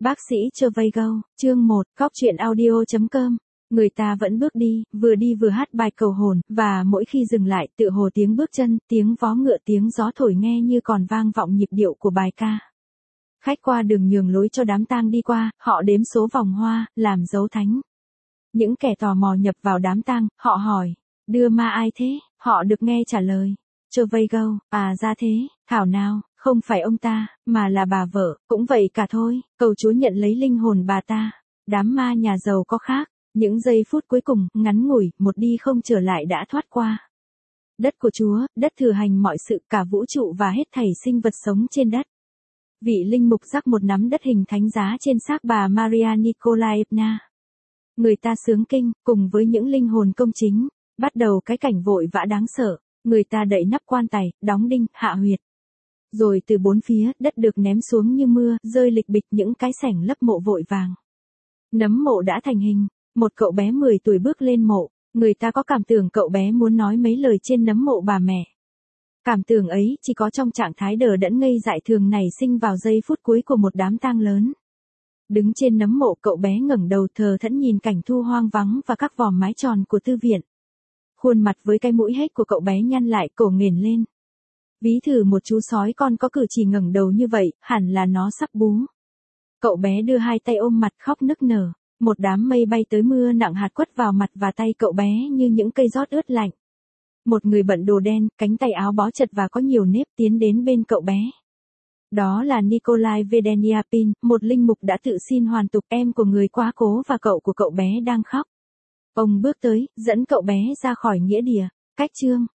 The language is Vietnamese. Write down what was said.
Bác sĩ Gervais, chương 1, cóc-truyện-audio.com. Người ta vẫn bước đi vừa hát bài cầu hồn, và mỗi khi dừng lại tựa hồ tiếng bước chân, tiếng vó ngựa tiếng gió thổi nghe như còn vang vọng nhịp điệu của bài ca. Khách qua đường nhường lối cho đám tang đi qua, họ đếm số vòng hoa, làm dấu thánh. Những kẻ tò mò nhập vào đám tang, họ hỏi, đưa ma ai thế? Họ được nghe trả lời, Gervais, à ra thế, thảo nào, không phải ông ta, mà là bà vợ, cũng vậy cả thôi, cầu Chúa nhận lấy linh hồn bà ta. Đám ma nhà giàu có khác, những giây phút cuối cùng, ngắn ngủi, một đi không trở lại đã thoát qua. Đất của Chúa, đất thừa hành mọi sự, cả vũ trụ và hết thảy sinh vật sống trên đất. Vị linh mục rắc một nắm đất hình thánh giá trên xác bà Maria Nikolaevna. Người ta sướng kinh, cùng với những linh hồn công chính, bắt đầu cái cảnh vội vã đáng sợ, người ta đậy nắp quan tài, đóng đinh, hạ huyệt. Rồi từ bốn phía, đất được ném xuống như mưa, rơi lịch bịch những cái sảnh lấp mộ vội vàng. Nấm mộ đã thành hình, một cậu bé 10 tuổi bước lên mộ, người ta có cảm tưởng cậu bé muốn nói mấy lời trên nấm mộ bà mẹ. Cảm tưởng ấy chỉ có trong trạng thái đờ đẫn ngây dại thường nảy sinh vào giây phút cuối của một đám tang lớn. Đứng trên nấm mộ cậu bé ngẩng đầu thờ thẫn nhìn cảnh thu hoang vắng và các vòm mái tròn của tư viện. Khuôn mặt với cái mũi hếch của cậu bé nhăn lại cổ nghển lên. Ví thử một chú sói con có cử chỉ ngẩng đầu như vậy, hẳn là nó sắp bú. Cậu bé đưa hai tay ôm mặt khóc nức nở. Một đám mây bay tới mưa nặng hạt quất vào mặt và tay cậu bé như những cây rót ướt lạnh. Một người bận đồ đen, cánh tay áo bó chật và có nhiều nếp tiến đến bên cậu bé. Đó là Nikolai Vedeniapin, một linh mục đã tự xin hoàn tục, em của người quá cố và cậu của cậu bé đang khóc. Ông bước tới, dẫn cậu bé ra khỏi nghĩa địa. Cách chương,